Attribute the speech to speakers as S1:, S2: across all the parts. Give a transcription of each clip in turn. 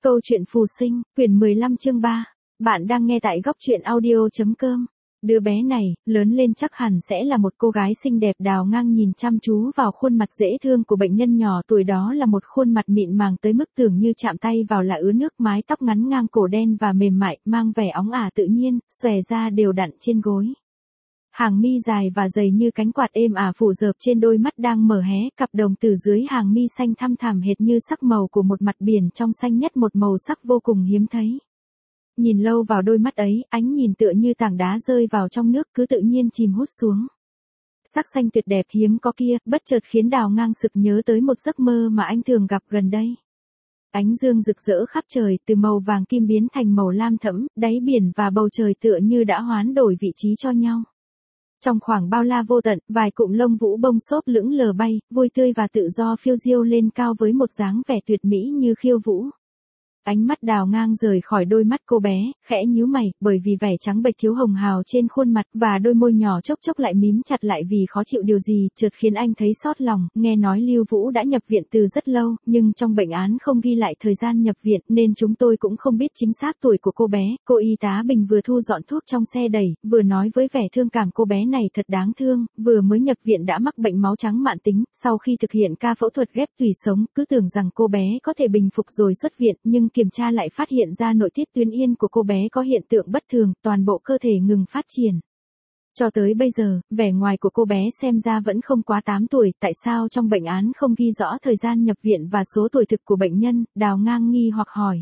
S1: Câu chuyện phù sinh, quyển 15 chương 3. Bạn đang nghe tại góc truyện audio.com. Đứa bé này, lớn lên chắc hẳn sẽ là một cô gái xinh đẹp. Đào Ngang nhìn chăm chú vào khuôn mặt dễ thương của bệnh nhân nhỏ tuổi đó, là một khuôn mặt mịn màng tới mức tưởng như chạm tay vào là ứa nước, mái tóc ngắn ngang cổ đen và mềm mại, mang vẻ óng ả tự nhiên, xòe ra đều đặn trên gối. Hàng mi dài và dày như cánh quạt êm ả phủ rợp trên đôi mắt đang mở hé, cặp đồng tử dưới hàng mi xanh thăm thẳm hệt như sắc màu của một mặt biển trong xanh nhất, một màu sắc vô cùng hiếm thấy. Nhìn lâu vào đôi mắt ấy, ánh nhìn tựa như tảng đá rơi vào trong nước, cứ tự nhiên chìm hút xuống. Sắc xanh tuyệt đẹp hiếm có kia, bất chợt khiến Đào Ngang sực nhớ tới một giấc mơ mà anh thường gặp gần đây. Ánh dương rực rỡ khắp trời, từ màu vàng kim biến thành màu lam thẫm, đáy biển và bầu trời tựa như đã hoán đổi vị trí cho nhau. Trong khoảng bao la vô tận, vài cụm lông vũ bông xốp lững lờ bay, vui tươi và tự do phiêu diêu lên cao với một dáng vẻ tuyệt mỹ như khiêu vũ. Ánh mắt Đào Ngang rời khỏi đôi mắt cô bé, khẽ nhíu mày, bởi vì vẻ trắng bệch thiếu hồng hào trên khuôn mặt, và đôi môi nhỏ chốc chốc lại mím chặt lại vì khó chịu điều gì, chợt khiến anh thấy xót lòng. Nghe nói Lưu Vũ đã nhập viện từ rất lâu, nhưng trong bệnh án không ghi lại thời gian nhập viện, nên chúng tôi cũng không biết chính xác tuổi của cô bé. Cô y tá Bình vừa thu dọn thuốc trong xe đẩy, vừa nói với vẻ thương cảm cô bé này thật đáng thương, vừa mới nhập viện đã mắc bệnh máu trắng mãn tính, sau khi thực hiện ca phẫu thuật ghép tủy sống, cứ tưởng rằng cô bé có thể bình phục rồi xuất viện, nhưng kiểm tra lại phát hiện ra nội tiết tuyến yên của cô bé có hiện tượng bất thường, toàn bộ cơ thể ngừng phát triển. Cho tới bây giờ, vẻ ngoài của cô bé xem ra vẫn không quá 8 tuổi, tại sao trong bệnh án không ghi rõ thời gian nhập viện và số tuổi thực của bệnh nhân? Đào Ngang nghi hoặc hỏi.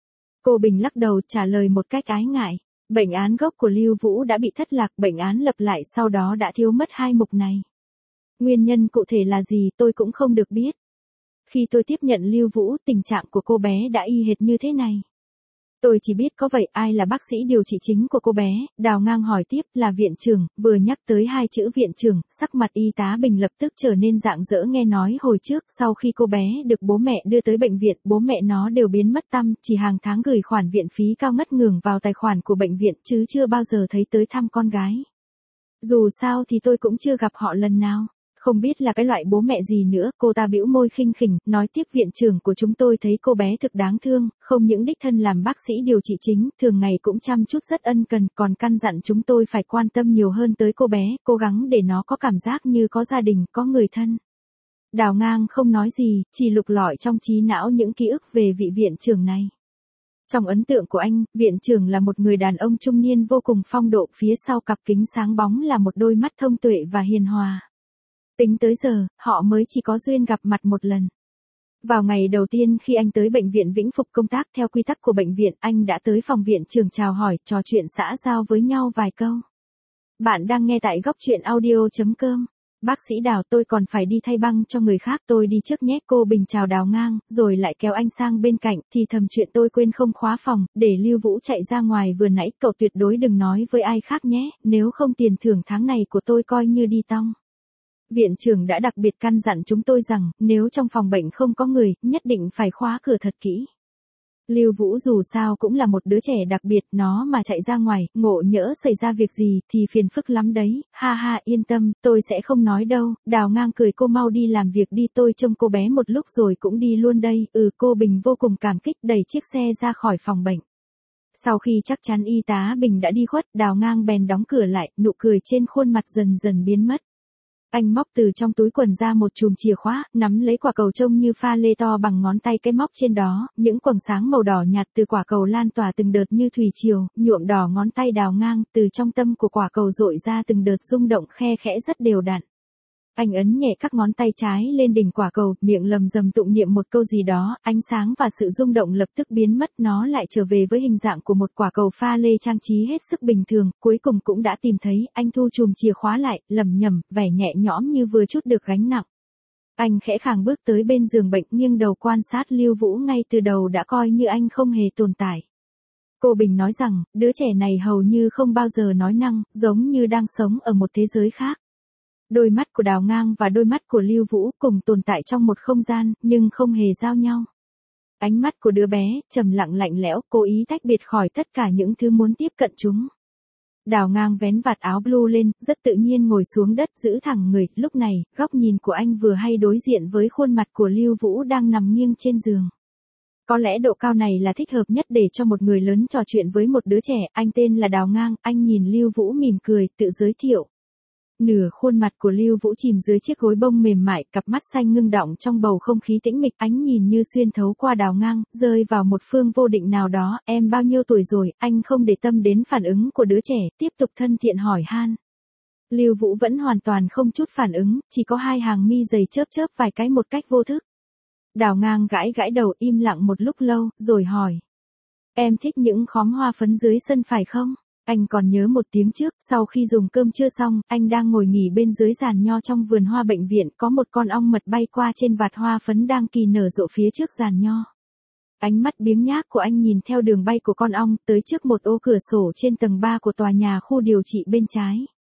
S1: Cô Bình lắc đầu trả lời một cách ái ngại. Bệnh án gốc của Lưu Vũ đã bị thất lạc, bệnh án lập lại sau đó đã thiếu mất 2 mục này. Nguyên nhân cụ thể là gì tôi cũng không được biết. Khi tôi tiếp nhận Lưu Vũ, tình trạng của cô bé đã y hệt như thế này. Tôi chỉ biết có vậy. Ai là bác sĩ điều trị chính của cô bé? Đào Ngang hỏi tiếp. Là viện trưởng. Vừa nhắc tới 2 chữ viện trưởng, sắc mặt y tá Bình lập tức trở nên rạng rỡ. Nghe nói hồi trước, sau khi cô bé được bố mẹ đưa tới bệnh viện, bố mẹ nó đều biến mất tăm, chỉ hàng tháng gửi khoản viện phí cao ngất ngưởng vào tài khoản của bệnh viện, chứ chưa bao giờ thấy tới thăm con gái. Dù sao thì tôi cũng chưa gặp họ lần nào. Không biết là cái loại bố mẹ gì nữa. Cô ta bĩu môi khinh khỉnh, nói tiếp. Viện trưởng của chúng tôi thấy cô bé thực đáng thương, không những đích thân làm bác sĩ điều trị chính, thường ngày cũng chăm chút rất ân cần, còn căn dặn chúng tôi phải quan tâm nhiều hơn tới cô bé, cố gắng để nó có cảm giác như có gia đình, có người thân. Đào Ngang không nói gì, chỉ lục lọi trong trí não những ký ức về vị viện trưởng này. Trong ấn tượng của anh, viện trưởng là một người đàn ông trung niên vô cùng phong độ, phía sau cặp kính sáng bóng là một đôi mắt thông tuệ và hiền hòa. Tính tới giờ, họ mới chỉ có duyên gặp mặt một lần. Vào ngày đầu tiên khi anh tới bệnh viện Vĩnh Phục công tác theo quy tắc của bệnh viện, anh đã tới phòng viện trưởng chào hỏi, trò chuyện xã giao với nhau vài câu. Bạn đang nghe tại góc truyện audio.com. Bác sĩ Đào, tôi còn phải đi thay băng cho người khác, tôi đi trước nhé. Cô Bình chào Đào Ngang, rồi lại kéo anh sang bên cạnh, thì thầm chuyện tôi quên không khóa phòng, để Lưu Vũ chạy ra ngoài vừa nãy, cậu tuyệt đối đừng nói với ai khác nhé, nếu không tiền thưởng tháng này của tôi coi như đi tong. Viện trưởng đã đặc biệt căn dặn chúng tôi rằng, nếu trong phòng bệnh không có người, nhất định phải khóa cửa thật kỹ. Lưu Vũ dù sao cũng là một đứa trẻ đặc biệt, nó mà chạy ra ngoài, ngộ nhỡ xảy ra việc gì, thì phiền phức lắm đấy. Ha ha, yên tâm, tôi sẽ không nói đâu. Đào Ngang cười. Cô mau đi làm việc đi, tôi trông cô bé một lúc rồi cũng đi luôn đây. Cô Bình vô cùng cảm kích, đẩy chiếc xe ra khỏi phòng bệnh. Sau khi chắc chắn y tá Bình đã đi khuất, Đào Ngang bèn đóng cửa lại, nụ cười trên khuôn mặt dần dần biến mất. Anh móc từ trong túi quần ra một chùm chìa khóa, nắm lấy quả cầu trông như pha lê to bằng ngón tay, cái móc trên đó, những quầng sáng màu đỏ nhạt từ quả cầu lan tỏa từng đợt như thủy triều, nhuộm đỏ ngón tay Đào Ngang, từ trong tâm của quả cầu dội ra từng đợt rung động khe khẽ rất đều đặn. Anh ấn nhẹ các ngón tay trái lên đỉnh quả cầu, miệng lầm rầm tụng niệm một câu gì đó, ánh sáng và sự rung động lập tức biến mất, nó lại trở về với hình dạng của một quả cầu pha lê trang trí hết sức bình thường, cuối cùng cũng đã tìm thấy. Anh thu chùm chìa khóa lại, lẩm nhẩm, vẻ nhẹ nhõm như vừa trút được gánh nặng. Anh khẽ khàng bước tới bên giường bệnh, nghiêng đầu quan sát Lưu Vũ. Ngay từ đầu đã coi như anh không hề tồn tại. Cô Bình nói rằng, đứa trẻ này hầu như không bao giờ nói năng, giống như đang sống ở một thế giới khác. Đôi mắt của Đào Ngang và đôi mắt của Lưu Vũ cùng tồn tại trong một không gian, nhưng không hề giao nhau. Ánh mắt của đứa bé, trầm lặng lạnh lẽo, cố ý tách biệt khỏi tất cả những thứ muốn tiếp cận chúng. Đào Ngang vén vạt áo blue lên, rất tự nhiên ngồi xuống đất, giữ thẳng người. Lúc này, góc nhìn của anh vừa hay đối diện với khuôn mặt của Lưu Vũ đang nằm nghiêng trên giường. Có lẽ độ cao này là thích hợp nhất để cho một người lớn trò chuyện với một đứa trẻ, anh tên là Đào Ngang, anh nhìn Lưu Vũ mỉm cười, tự giới thiệu. Nửa khuôn mặt của Lưu Vũ chìm dưới chiếc gối bông mềm mại, cặp mắt xanh ngưng đọng trong bầu không khí tĩnh mịch, ánh nhìn như xuyên thấu qua Đào Ngang, rơi vào một phương vô định nào đó. Em bao nhiêu tuổi rồi? Anh không để tâm đến phản ứng của đứa trẻ, tiếp tục thân thiện hỏi han. Lưu Vũ vẫn hoàn toàn không chút phản ứng, chỉ có hai hàng mi dày chớp chớp vài cái một cách vô thức. Đào Ngang gãi gãi đầu, im lặng một lúc lâu, rồi hỏi. Em thích những khóm hoa phấn dưới sân phải không? Anh còn nhớ một tiếng trước, sau khi dùng cơm trưa xong, anh đang ngồi nghỉ bên dưới giàn nho trong vườn hoa bệnh viện, có một con ong mật bay qua trên vạt hoa phấn đang kỳ nở rộ phía trước giàn nho. Ánh mắt biếng nhác của anh nhìn theo đường bay của con ong, tới trước một ô cửa sổ trên tầng 3 của tòa nhà khu điều trị bên trái.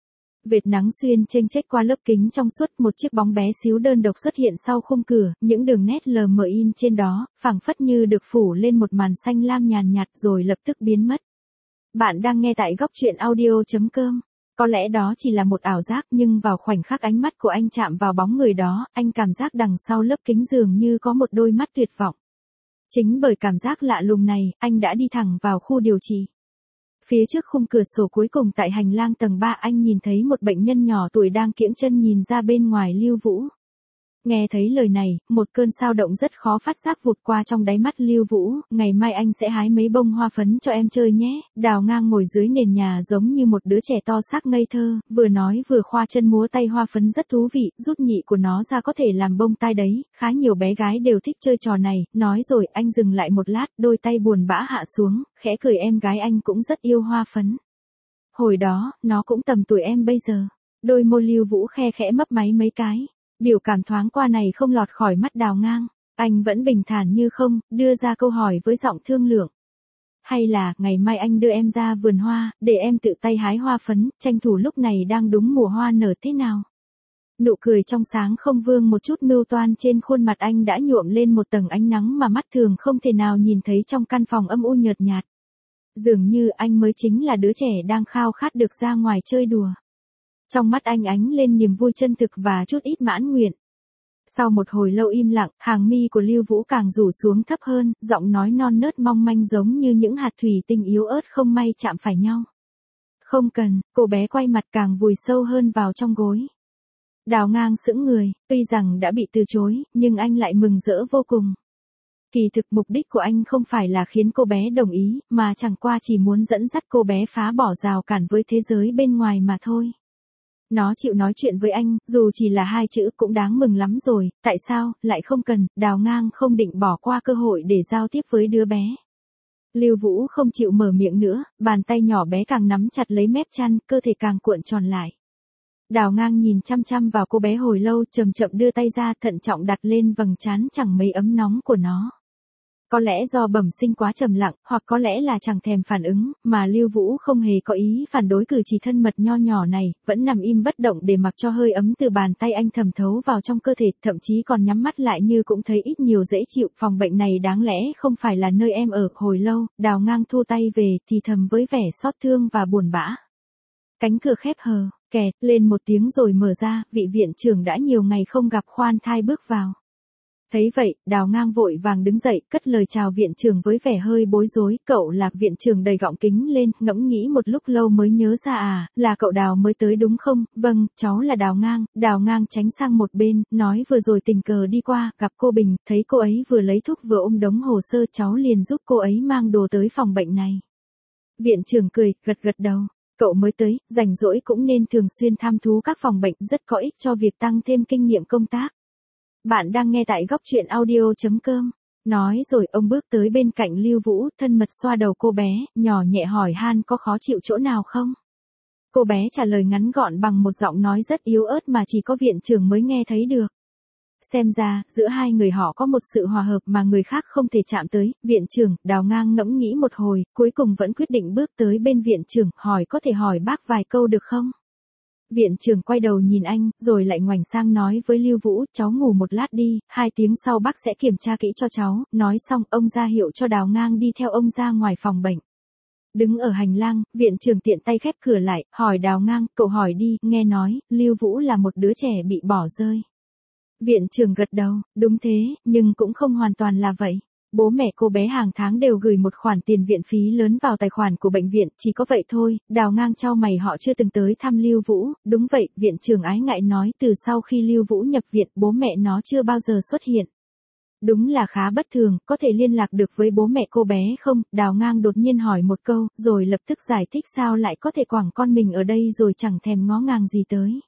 S1: Vệt nắng xuyên chênh chếch qua lớp kính trong suốt, một chiếc bóng bé xíu đơn độc xuất hiện sau khung cửa, những đường nét lờ mờ in trên đó, phảng phất như được phủ lên một màn xanh lam nhàn nhạt rồi lập tức biến mất. Bạn đang nghe tại góc truyện audio.com. Có lẽ đó chỉ là một ảo giác, nhưng vào khoảnh khắc ánh mắt của anh chạm vào bóng người đó, anh cảm giác đằng sau lớp kính dường như có một đôi mắt tuyệt vọng. Chính bởi cảm giác lạ lùng này, anh đã đi thẳng vào khu điều trị. Phía trước khung cửa sổ cuối cùng tại hành lang tầng 3, anh nhìn thấy một bệnh nhân nhỏ tuổi đang kiễng chân nhìn ra bên ngoài Lưu Vũ. Nghe thấy lời này, một cơn xao động rất khó phát giác vụt qua trong đáy mắt Lưu Vũ, ngày mai anh sẽ hái mấy bông hoa phấn cho em chơi nhé. Đào Ngang ngồi dưới nền nhà giống như một đứa trẻ to xác ngây thơ, vừa nói vừa khoa chân múa tay, hoa phấn rất thú vị, rút nhị của nó ra có thể làm bông tai đấy, khá nhiều bé gái đều thích chơi trò này. Nói rồi anh dừng lại một lát, đôi tay buồn bã hạ xuống, khẽ cười, em gái anh cũng rất yêu hoa phấn. Hồi đó, nó cũng tầm tuổi em bây giờ. Đôi môi Lưu Vũ khe khẽ mấp máy mấy cái. Biểu cảm thoáng qua này không lọt khỏi mắt Đào Ngang, anh vẫn bình thản như không, đưa ra câu hỏi với giọng thương lượng. Hay là, ngày mai anh đưa em ra vườn hoa, để em tự tay hái hoa phấn, tranh thủ lúc này đang đúng mùa hoa nở thế nào? Nụ cười trong sáng không vương một chút mưu toan trên khuôn mặt anh đã nhuộm lên một tầng ánh nắng mà mắt thường không thể nào nhìn thấy trong căn phòng âm u nhợt nhạt. Dường như anh mới chính là đứa trẻ đang khao khát được ra ngoài chơi đùa. Trong mắt anh ánh lên niềm vui chân thực và chút ít mãn nguyện. Sau một hồi lâu im lặng, hàng mi của Lưu Vũ càng rủ xuống thấp hơn, giọng nói non nớt mong manh giống như những hạt thủy tinh yếu ớt không may chạm phải nhau. Không cần, cô bé quay mặt càng vùi sâu hơn vào trong gối. Đào Ngang sững người, tuy rằng đã bị từ chối, nhưng anh lại mừng rỡ vô cùng. Kỳ thực mục đích của anh không phải là khiến cô bé đồng ý, mà chẳng qua chỉ muốn dẫn dắt cô bé phá bỏ rào cản với thế giới bên ngoài mà thôi. Nó chịu nói chuyện với anh, dù chỉ là 2 chữ cũng đáng mừng lắm rồi, tại sao, lại không cần, Đào Ngang không định bỏ qua cơ hội để giao tiếp với đứa bé. Lưu Vũ không chịu mở miệng nữa, bàn tay nhỏ bé càng nắm chặt lấy mép chăn, cơ thể càng cuộn tròn lại. Đào Ngang nhìn chăm chăm vào cô bé hồi lâu, chậm chậm đưa tay ra, thận trọng đặt lên vầng trán chẳng mấy ấm nóng của nó. Có lẽ do bẩm sinh quá trầm lặng, hoặc có lẽ là chẳng thèm phản ứng, mà Lưu Vũ không hề có ý phản đối cử chỉ thân mật nho nhỏ này, vẫn nằm im bất động để mặc cho hơi ấm từ bàn tay anh thẩm thấu vào trong cơ thể, thậm chí còn nhắm mắt lại như cũng thấy ít nhiều dễ chịu. Phòng bệnh này đáng lẽ không phải là nơi em ở. Hồi lâu, Đào Ngang thu tay về, thì thầm với vẻ xót thương và buồn bã. Cánh cửa khép hờ, kẹt lên một tiếng rồi mở ra, vị viện trưởng đã nhiều ngày không gặp khoan thai bước vào. Thấy vậy, Đào Ngang vội vàng đứng dậy, cất lời chào viện trưởng với vẻ hơi bối rối. Cậu là? Viện trưởng đầy gọng kính lên, ngẫm nghĩ một lúc lâu mới nhớ ra. À, là cậu Đào mới tới đúng không? Vâng, cháu là Đào Ngang. Đào Ngang tránh sang một bên, nói vừa rồi tình cờ đi qua, gặp cô Bình, thấy cô ấy vừa lấy thuốc vừa ôm đống hồ sơ, cháu liền giúp cô ấy mang đồ tới phòng bệnh này. Viện trưởng cười, gật gật đầu. Cậu mới tới, rảnh rỗi cũng nên thường xuyên thăm thú các phòng bệnh, rất có ích cho việc tăng thêm kinh nghiệm công tác. Bạn đang nghe tại góc truyện audio.com. Nói rồi ông bước tới bên cạnh Lưu Vũ, thân mật xoa đầu cô bé, nhỏ nhẹ hỏi han có khó chịu chỗ nào không? Cô bé trả lời ngắn gọn bằng một giọng nói rất yếu ớt mà chỉ có viện trưởng mới nghe thấy được. Xem ra, giữa hai người họ có một sự hòa hợp mà người khác không thể chạm tới. Viện trưởng, Đào Ngang ngẫm nghĩ một hồi, cuối cùng vẫn quyết định bước tới bên viện trưởng, hỏi có thể hỏi bác vài câu được không? Viện trưởng quay đầu nhìn anh, rồi lại ngoảnh sang nói với Lưu Vũ, cháu ngủ một lát đi, 2 tiếng sau bác sẽ kiểm tra kỹ cho cháu. Nói xong, ông ra hiệu cho Đào Ngang đi theo ông ra ngoài phòng bệnh. Đứng ở hành lang, viện trưởng tiện tay khép cửa lại, hỏi Đào Ngang, cậu hỏi đi, nghe nói, Lưu Vũ là một đứa trẻ bị bỏ rơi. Viện trưởng gật đầu, đúng thế, nhưng cũng không hoàn toàn là vậy. Bố mẹ cô bé hàng tháng đều gửi một khoản tiền viện phí lớn vào tài khoản của bệnh viện, chỉ có vậy thôi. Đào Ngang chau mày, họ chưa từng tới thăm Lưu Vũ. Đúng vậy, viện trưởng ái ngại nói, từ sau khi Lưu Vũ nhập viện, bố mẹ nó chưa bao giờ xuất hiện. Đúng là khá bất thường, có thể liên lạc được với bố mẹ cô bé không? Đào Ngang đột nhiên hỏi một câu, rồi lập tức giải thích sao lại có thể quẳng con mình ở đây rồi chẳng thèm ngó ngàng gì tới.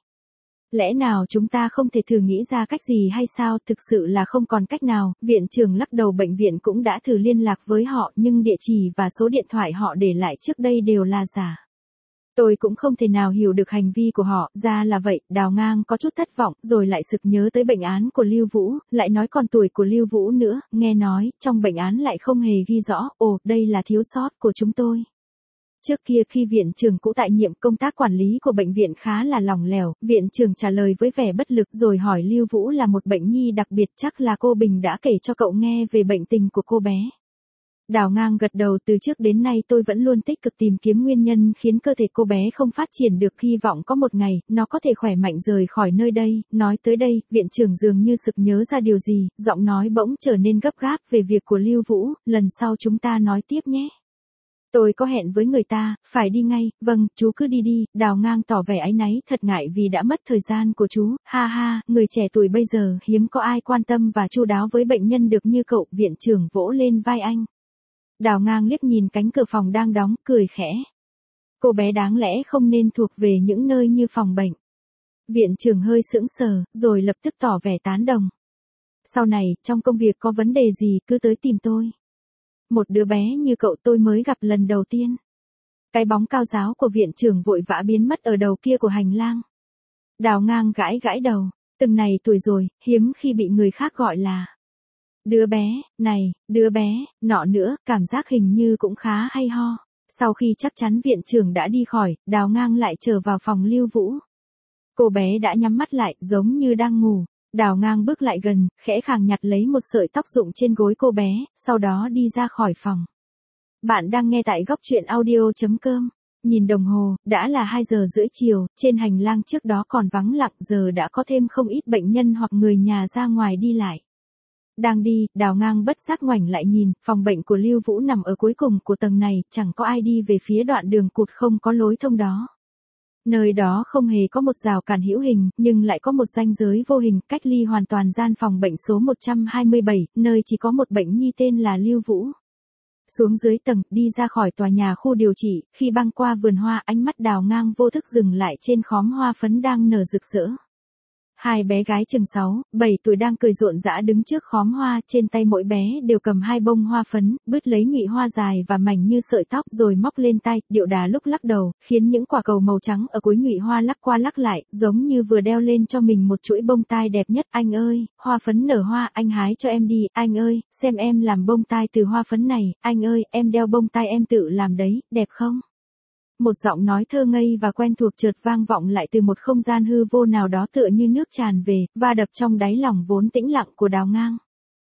S1: Lẽ nào chúng ta không thể thử nghĩ ra cách gì hay sao? Thực sự là không còn cách nào. Viện trưởng lắc đầu, bệnh viện cũng đã thử liên lạc với họ nhưng địa chỉ và số điện thoại họ để lại trước đây đều là giả. Tôi cũng không thể nào hiểu được hành vi của họ, ra là vậy. Đào Ngang có chút thất vọng, rồi lại sực nhớ tới bệnh án của Lưu Vũ, lại nói còn tuổi của Lưu Vũ nữa, nghe nói, trong bệnh án lại không hề ghi rõ, đây là thiếu sót của chúng tôi. Trước kia khi viện trưởng cũ tại nhiệm, công tác quản lý của bệnh viện khá là lỏng lẻo, viện trưởng trả lời với vẻ bất lực rồi hỏi Lưu Vũ là một bệnh nhi đặc biệt, chắc là cô Bình đã kể cho cậu nghe về bệnh tình của cô bé. Đào Ngang gật đầu, từ trước đến nay tôi vẫn luôn tích cực tìm kiếm nguyên nhân khiến cơ thể cô bé không phát triển được, hy vọng có một ngày, nó có thể khỏe mạnh rời khỏi nơi đây. Nói tới đây, viện trưởng dường như sực nhớ ra điều gì, giọng nói bỗng trở nên gấp gáp, về việc của Lưu Vũ, lần sau chúng ta nói tiếp nhé. Tôi có hẹn với người ta, phải đi ngay. Vâng, chú cứ đi đi. Đào Ngang tỏ vẻ áy náy, thật ngại vì đã mất thời gian của chú. Ha ha, người trẻ tuổi bây giờ hiếm có ai quan tâm và chu đáo với bệnh nhân được như cậu. Viện trưởng vỗ lên vai anh. Đào Ngang liếc nhìn cánh cửa phòng đang đóng, cười khẽ. Cô bé đáng lẽ không nên thuộc về những nơi như phòng bệnh. Viện trưởng hơi sững sờ, rồi lập tức tỏ vẻ tán đồng. Sau này, trong công việc có vấn đề gì cứ tới tìm tôi. Một đứa bé như cậu tôi mới gặp lần đầu tiên. Cái bóng cao ráo của viện trưởng vội vã biến mất ở đầu kia của hành lang. Đào Ngang gãi gãi đầu, từng này tuổi rồi, hiếm khi bị người khác gọi là đứa bé, này, đứa bé, nọ nữa, cảm giác hình như cũng khá hay ho. Sau khi chắc chắn viện trưởng đã đi khỏi, Đào Ngang lại trở vào phòng Lưu Vũ. Cô bé đã nhắm mắt lại, giống như đang ngủ. Đào Ngang bước lại gần, khẽ khàng nhặt lấy một sợi tóc rụng trên gối cô bé, sau đó đi ra khỏi phòng. Bạn đang nghe tại góc truyện audio.com. Nhìn đồng hồ, đã là 2 giờ rưỡi chiều, trên hành lang trước đó còn vắng lặng, giờ đã có thêm không ít bệnh nhân hoặc người nhà ra ngoài đi lại. Đang đi, Đào Ngang bất giác ngoảnh lại nhìn, phòng bệnh của Lưu Vũ nằm ở cuối cùng của tầng này, chẳng có ai đi về phía đoạn đường cụt không có lối thông đó. Nơi đó không hề có một rào cản hữu hình, nhưng lại có một ranh giới vô hình, cách ly hoàn toàn gian phòng bệnh số 127, nơi chỉ có một bệnh nhi tên là Lưu Vũ. Xuống dưới tầng, đi ra khỏi tòa nhà khu điều trị, khi băng qua vườn hoa, ánh mắt Đào Ngang vô thức dừng lại trên khóm hoa phấn đang nở rực rỡ. Hai bé gái chừng 6, 7 tuổi đang cười rộn rã đứng trước khóm hoa, trên tay mỗi bé đều cầm 2 bông hoa phấn, bứt lấy nhụy hoa dài và mảnh như sợi tóc rồi móc lên tay, điệu đà lúc lắc đầu, khiến những quả cầu màu trắng ở cuối nhụy hoa lắc qua lắc lại, giống như vừa đeo lên cho mình một chuỗi bông tai đẹp nhất. Anh ơi, hoa phấn nở hoa, anh hái cho em đi, anh ơi, xem em làm bông tai từ hoa phấn này, anh ơi, em đeo bông tai em tự làm đấy, đẹp không? Một giọng nói thơ ngây và quen thuộc chợt vang vọng lại từ một không gian hư vô nào đó, tựa như nước tràn về, va đập trong đáy lòng vốn tĩnh lặng của Đào Ngang.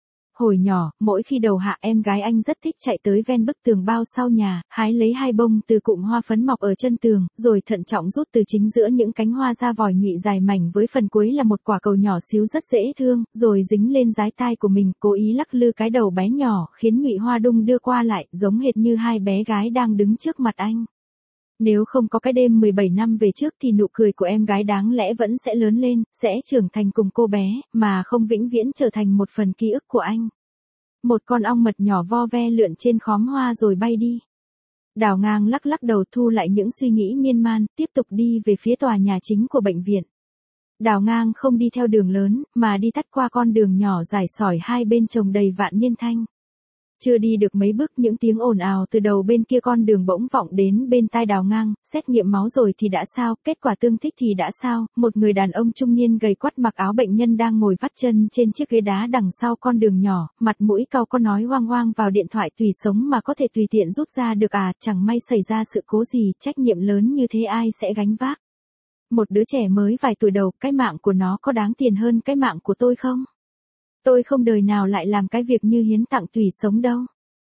S1: Hồi nhỏ, mỗi khi đầu hạ, em gái anh rất thích chạy tới ven bức tường bao sau nhà, hái lấy 2 bông từ cụm hoa phấn mọc ở chân tường, rồi thận trọng rút từ chính giữa những cánh hoa ra vòi nhụy dài mảnh với phần cuối là một quả cầu nhỏ xíu rất dễ thương, rồi dính lên dái tai của mình, cố ý lắc lư cái đầu bé nhỏ, khiến nhụy hoa đung đưa qua lại, giống hệt như 2 bé gái đang đứng trước mặt anh. Nếu không có cái đêm 17 năm về trước thì nụ cười của em gái đáng lẽ vẫn sẽ lớn lên, sẽ trưởng thành cùng cô bé, mà không vĩnh viễn trở thành một phần ký ức của anh. Một con ong mật nhỏ vo ve lượn trên khóm hoa rồi bay đi. Đào Ngang lắc lắc đầu, thu lại những suy nghĩ miên man, tiếp tục đi về phía tòa nhà chính của bệnh viện. Đào Ngang không đi theo đường lớn, mà đi tắt qua con đường nhỏ dài sỏi hai bên trồng đầy vạn niên thanh. Chưa đi được mấy bước, những tiếng ồn ào từ đầu bên kia con đường bỗng vọng đến bên tai Đào Ngang. Xét nghiệm máu rồi thì đã sao, kết quả tương thích thì đã sao? Một người đàn ông trung niên gầy quắt mặc áo bệnh nhân đang ngồi vắt chân trên chiếc ghế đá đằng sau con đường nhỏ, mặt mũi cau có nói hoang hoang vào điện thoại, tùy sống mà có thể tùy tiện rút ra được à, chẳng may xảy ra sự cố gì, trách nhiệm lớn như thế ai sẽ gánh vác? Một đứa trẻ mới vài tuổi đầu, cái mạng của nó có đáng tiền hơn cái mạng của tôi không? Tôi không đời nào lại làm cái việc như hiến tặng tùy sống đâu.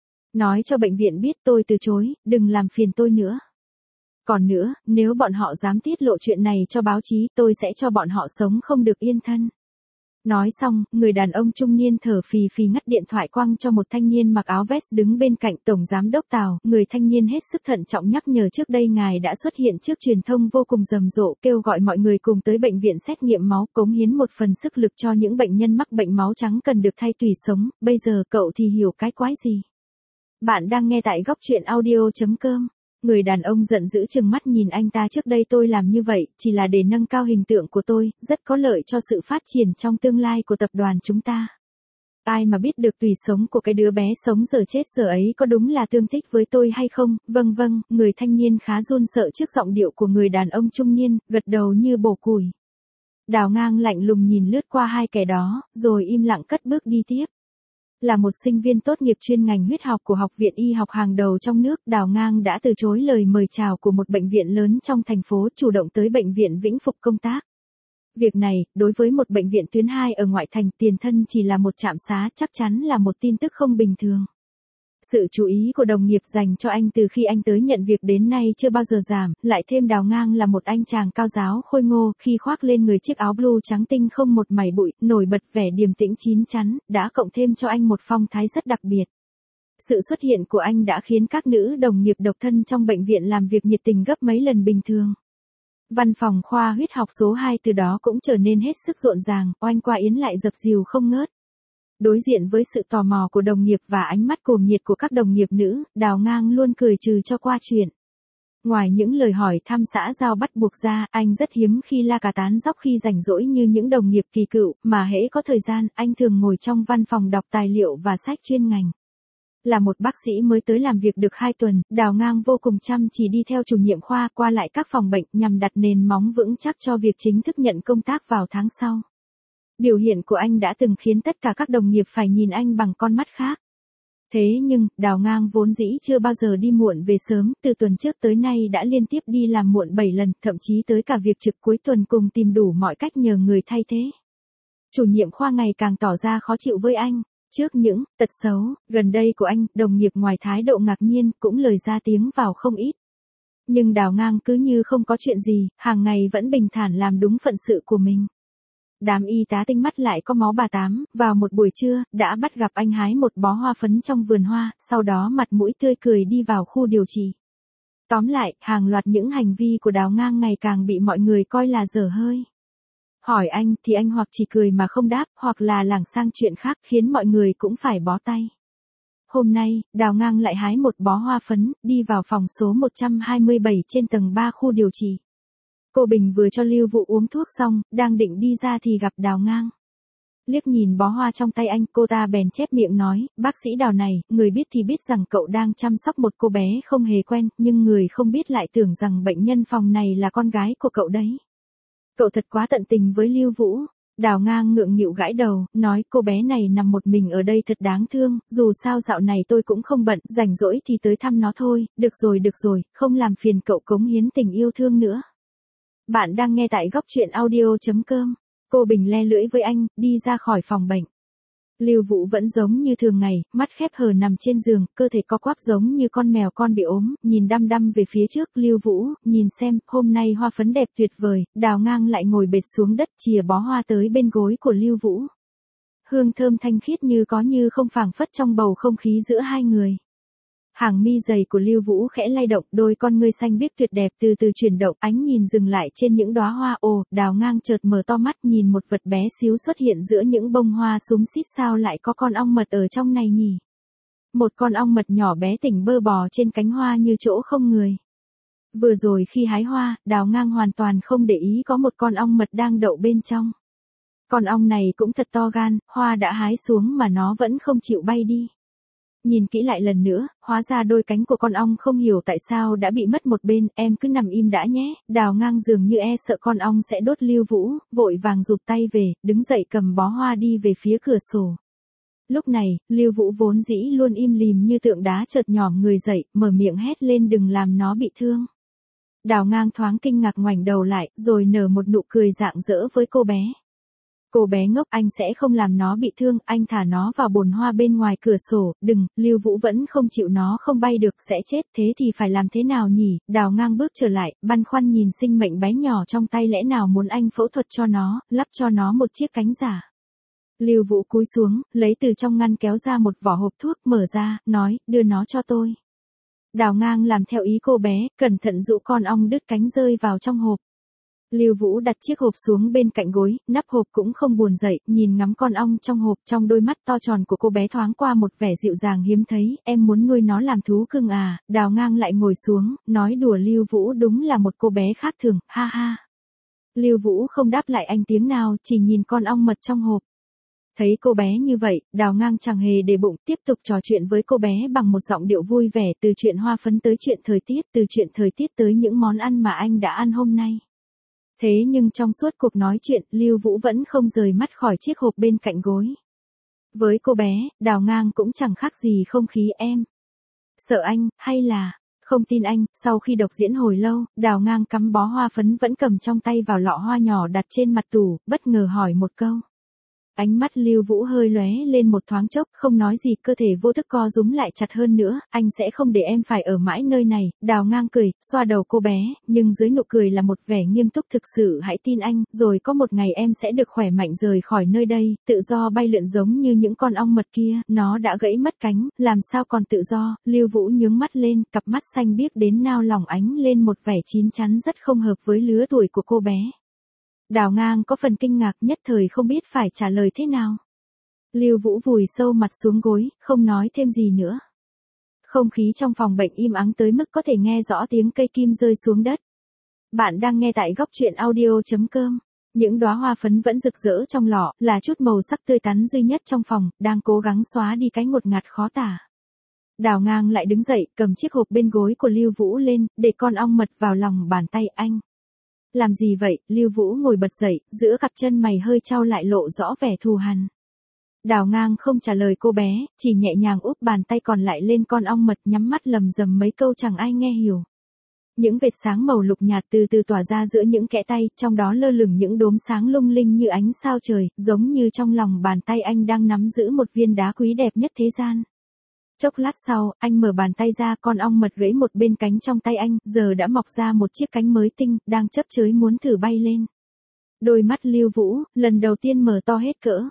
S1: Nói cho bệnh viện biết tôi từ chối, đừng làm phiền tôi nữa. Còn nữa, nếu bọn họ dám tiết lộ chuyện này cho báo chí, tôi sẽ cho bọn họ sống không được yên thân. Nói xong, người đàn ông trung niên thở phì phì ngắt điện thoại quăng cho một thanh niên mặc áo vest đứng bên cạnh Tổng Giám đốc Tào. Người thanh niên hết sức thận trọng nhắc nhở trước đây ngài đã xuất hiện trước truyền thông vô cùng rầm rộ, kêu gọi mọi người cùng tới bệnh viện xét nghiệm máu, cống hiến một phần sức lực cho những bệnh nhân mắc bệnh máu trắng cần được thay tủy sống. Bây giờ cậu thì hiểu cái quái gì? Bạn đang nghe tại góc truyện audio.com. Người đàn ông giận dữ trừng mắt nhìn anh ta, trước đây tôi làm như vậy, chỉ là để nâng cao hình tượng của tôi, rất có lợi cho sự phát triển trong tương lai của tập đoàn chúng ta. Ai mà biết được tùy sống của cái đứa bé sống giờ chết giờ ấy có đúng là tương thích với tôi hay không? Vâng vâng, người thanh niên khá run sợ trước giọng điệu của người đàn ông trung niên, gật đầu như bổ củi. Đào Ngang lạnh lùng nhìn lướt qua hai kẻ đó, rồi im lặng cất bước đi tiếp. Là một sinh viên tốt nghiệp chuyên ngành huyết học của Học viện Y học hàng đầu trong nước, Đào Ngang đã từ chối lời mời chào của một bệnh viện lớn trong thành phố, chủ động tới bệnh viện Vĩnh Phục công tác. Việc này, đối với một bệnh viện tuyến 2 ở ngoại thành, tiền thân chỉ là một trạm xá, chắc chắn là một tin tức không bình thường. Sự chú ý của đồng nghiệp dành cho anh từ khi anh tới nhận việc đến nay chưa bao giờ giảm, lại thêm Đào Ngang là một anh chàng cao ráo khôi ngô, khi khoác lên người chiếc áo blue trắng tinh không một mảy bụi, nổi bật vẻ điềm tĩnh chín chắn, đã cộng thêm cho anh một phong thái rất đặc biệt. Sự xuất hiện của anh đã khiến các nữ đồng nghiệp độc thân trong bệnh viện làm việc nhiệt tình gấp mấy lần bình thường. Văn phòng khoa huyết học số 2 từ đó cũng trở nên hết sức rộn ràng, oanh qua yến lại dập dìu không ngớt. Đối diện với sự tò mò của đồng nghiệp và ánh mắt cuồng nhiệt của các đồng nghiệp nữ, Đào Ngang luôn cười trừ cho qua chuyện. Ngoài những lời hỏi thăm xã giao bắt buộc ra, anh rất hiếm khi la cà tán dóc khi rảnh rỗi như những đồng nghiệp kỳ cựu, mà hễ có thời gian, anh thường ngồi trong văn phòng đọc tài liệu và sách chuyên ngành. Là một bác sĩ mới tới làm việc được 2 tuần, Đào Ngang vô cùng chăm chỉ đi theo chủ nhiệm khoa qua lại các phòng bệnh nhằm đặt nền móng vững chắc cho việc chính thức nhận công tác vào tháng sau. Biểu hiện của anh đã từng khiến tất cả các đồng nghiệp phải nhìn anh bằng con mắt khác. Thế nhưng, Đào Ngang vốn dĩ chưa bao giờ đi muộn về sớm, từ tuần trước tới nay đã liên tiếp đi làm muộn 7 lần, thậm chí tới cả việc trực cuối tuần cùng tìm đủ mọi cách nhờ người thay thế. Chủ nhiệm khoa ngày càng tỏ ra khó chịu với anh. Trước những tật xấu gần đây của anh, đồng nghiệp ngoài thái độ ngạc nhiên cũng lời ra tiếng vào không ít. Nhưng Đào Ngang cứ như không có chuyện gì, hàng ngày vẫn bình thản làm đúng phận sự của mình. Đám y tá tinh mắt lại có máu bà tám, vào một buổi trưa, đã bắt gặp anh hái một bó hoa phấn trong vườn hoa, sau đó mặt mũi tươi cười đi vào khu điều trị. Tóm lại, hàng loạt những hành vi của Đào Ngang ngày càng bị mọi người coi là dở hơi. Hỏi anh thì anh hoặc chỉ cười mà không đáp, hoặc là lảng sang chuyện khác khiến mọi người cũng phải bó tay. Hôm nay, Đào Ngang lại hái một bó hoa phấn, đi vào phòng số 127 trên tầng 3 khu điều trị. Cô Bình vừa cho Lưu Vũ uống thuốc xong, đang định đi ra thì gặp Đào Ngang. Liếc nhìn bó hoa trong tay anh, cô ta bèn chép miệng nói, bác sĩ Đào này, người biết thì biết rằng cậu đang chăm sóc một cô bé không hề quen, nhưng người không biết lại tưởng rằng bệnh nhân phòng này là con gái của cậu đấy. Cậu thật quá tận tình với Lưu Vũ. Đào Ngang ngượng nghịu gãi đầu, nói cô bé này nằm một mình ở đây thật đáng thương, dù sao dạo này tôi cũng không bận, rảnh rỗi thì tới thăm nó thôi, được rồi, không làm phiền cậu cống hiến tình yêu thương nữa. Bạn đang nghe tại góc truyện audio.com. Cô Bình le lưỡi với anh, đi ra khỏi phòng bệnh. Lưu Vũ vẫn giống như thường ngày, mắt khép hờ nằm trên giường, cơ thể co quắp giống như con mèo con bị ốm, nhìn đăm đăm về phía trước. Lưu Vũ, nhìn xem, hôm nay hoa phấn đẹp tuyệt vời. Đào Ngang lại ngồi bệt xuống đất chìa bó hoa tới bên gối của Lưu Vũ. Hương thơm thanh khiết như có như không phảng phất trong bầu không khí giữa hai người. Hàng mi dày của Lưu Vũ khẽ lay động, đôi con ngươi xanh biếc tuyệt đẹp từ từ chuyển động, ánh nhìn dừng lại trên những đóa hoa. Ồ, Đào Ngang chợt mở to mắt nhìn một vật bé xíu xuất hiện giữa những bông hoa xúm xít, sao lại có con ong mật ở trong này nhỉ? Một con ong mật nhỏ bé tỉnh bơ bò trên cánh hoa như chỗ không người. Vừa rồi khi hái hoa, Đào Ngang hoàn toàn không để ý có một con ong mật đang đậu bên trong. Con ong này cũng thật to gan, hoa đã hái xuống mà nó vẫn không chịu bay đi. Nhìn kỹ lại lần nữa, hóa ra đôi cánh của con ong không hiểu tại sao đã bị mất một bên, em cứ nằm im đã nhé. Đào Ngang dường như e sợ con ong sẽ đốt Lưu Vũ, vội vàng rụt tay về, đứng dậy cầm bó hoa đi về phía cửa sổ. Lúc này, Lưu Vũ vốn dĩ luôn im lìm như tượng đá chợt nhỏm người dậy, mở miệng hét lên đừng làm nó bị thương. Đào Ngang thoáng kinh ngạc ngoảnh đầu lại, rồi nở một nụ cười rạng rỡ với cô bé. Cô bé ngốc, anh sẽ không làm nó bị thương, anh thả nó vào bồn hoa bên ngoài cửa sổ, đừng. Lưu Vũ vẫn không chịu, nó không bay được, sẽ chết, thế thì phải làm thế nào nhỉ? Đào Ngang bước trở lại, băn khoăn nhìn sinh mệnh bé nhỏ trong tay, lẽ nào muốn anh phẫu thuật cho nó, lắp cho nó một chiếc cánh giả. Lưu Vũ cúi xuống, lấy từ trong ngăn kéo ra một vỏ hộp thuốc, mở ra, nói, đưa nó cho tôi. Đào Ngang làm theo ý cô bé, cẩn thận dụ con ong đứt cánh rơi vào trong hộp. Lưu Vũ đặt chiếc hộp xuống bên cạnh gối, nắp hộp cũng không buồn dậy, nhìn ngắm con ong trong hộp, trong đôi mắt to tròn của cô bé thoáng qua một vẻ dịu dàng hiếm thấy, em muốn nuôi nó làm thú cưng à? Đào Ngang lại ngồi xuống, nói đùa Lưu Vũ đúng là một cô bé khác thường, ha ha. Lưu Vũ không đáp lại anh tiếng nào, chỉ nhìn con ong mật trong hộp. Thấy cô bé như vậy, Đào Ngang chẳng hề để bụng, tiếp tục trò chuyện với cô bé bằng một giọng điệu vui vẻ, từ chuyện hoa phấn tới chuyện thời tiết, từ chuyện thời tiết tới những món ăn mà anh đã ăn hôm nay. Thế nhưng trong suốt cuộc nói chuyện, Lưu Vũ vẫn không rời mắt khỏi chiếc hộp bên cạnh gối. Với cô bé, Đào Ngang cũng chẳng khác gì không khí em. Sợ anh, hay là, không tin anh? Sau khi độc diễn hồi lâu, Đào Ngang cắm bó hoa phấn vẫn cầm trong tay vào lọ hoa nhỏ đặt trên mặt tủ, bất ngờ hỏi một câu. Ánh mắt Lưu Vũ hơi lóe lên một thoáng chốc, không nói gì, cơ thể vô thức co rúm lại chặt hơn nữa, anh sẽ không để em phải ở mãi nơi này. Đào Ngang cười, xoa đầu cô bé, nhưng dưới nụ cười là một vẻ nghiêm túc, thực sự hãy tin anh, rồi có một ngày em sẽ được khỏe mạnh rời khỏi nơi đây, tự do bay lượn giống như những con ong mật kia. Nó đã gãy mất cánh, làm sao còn tự do? Lưu Vũ nhướng mắt lên, cặp mắt xanh biếc đến nao lòng ánh lên một vẻ chín chắn rất không hợp với lứa tuổi của cô bé. Đào Ngang có phần kinh ngạc, nhất thời không biết phải trả lời thế nào. Lưu Vũ vùi sâu mặt xuống gối, không nói thêm gì nữa. Không khí trong phòng bệnh im ắng tới mức có thể nghe rõ tiếng cây kim rơi xuống đất. Bạn đang nghe tại góc truyện audio.com. Những đóa hoa phấn vẫn rực rỡ trong lọ, là chút màu sắc tươi tắn duy nhất trong phòng, đang cố gắng xóa đi cái ngột ngạt khó tả. Đào Ngang lại đứng dậy, cầm chiếc hộp bên gối của Lưu Vũ lên, để con ong mật vào lòng bàn tay anh. Làm gì vậy? Lưu Vũ ngồi bật dậy, giữa cặp chân mày hơi chau lại lộ rõ vẻ thù hằn. Đào Ngang không trả lời cô bé, chỉ nhẹ nhàng úp bàn tay còn lại lên con ong mật, nhắm mắt lầm rầm mấy câu chẳng ai nghe hiểu. Những vệt sáng màu lục nhạt từ từ tỏa ra giữa những kẽ tay, trong đó lơ lửng những đốm sáng lung linh như ánh sao trời, giống như trong lòng bàn tay anh đang nắm giữ một viên đá quý đẹp nhất thế gian. Chốc lát sau, anh mở bàn tay ra, con ong mật gãy một bên cánh trong tay anh, giờ đã mọc ra một chiếc cánh mới tinh, đang chớp chới muốn thử bay lên. Đôi mắt Lưu Vũ, lần đầu tiên mở to hết cỡ.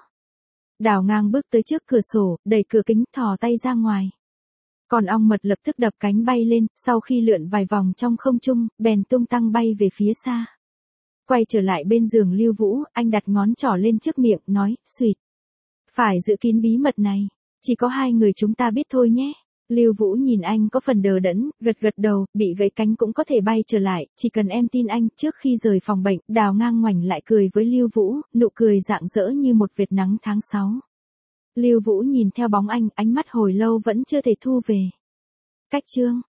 S1: Đào Ngang bước tới trước cửa sổ, đẩy cửa kính, thò tay ra ngoài. Con ong mật lập tức đập cánh bay lên, sau khi lượn vài vòng trong không trung, bèn tung tăng bay về phía xa. Quay trở lại bên giường Lưu Vũ, anh đặt ngón trỏ lên trước miệng, nói, xuỵt. Phải giữ kín bí mật này. Chỉ có hai người chúng ta biết thôi nhé. Lưu Vũ nhìn anh có phần đờ đẫn, gật gật đầu, bị gãy cánh cũng có thể bay trở lại, chỉ cần em tin anh. Trước khi rời phòng bệnh, Đào Ngang ngoảnh lại cười với Lưu Vũ, nụ cười rạng rỡ như một vệt nắng tháng 6. Lưu Vũ nhìn theo bóng anh, ánh mắt hồi lâu vẫn chưa thể thu về. Cách chương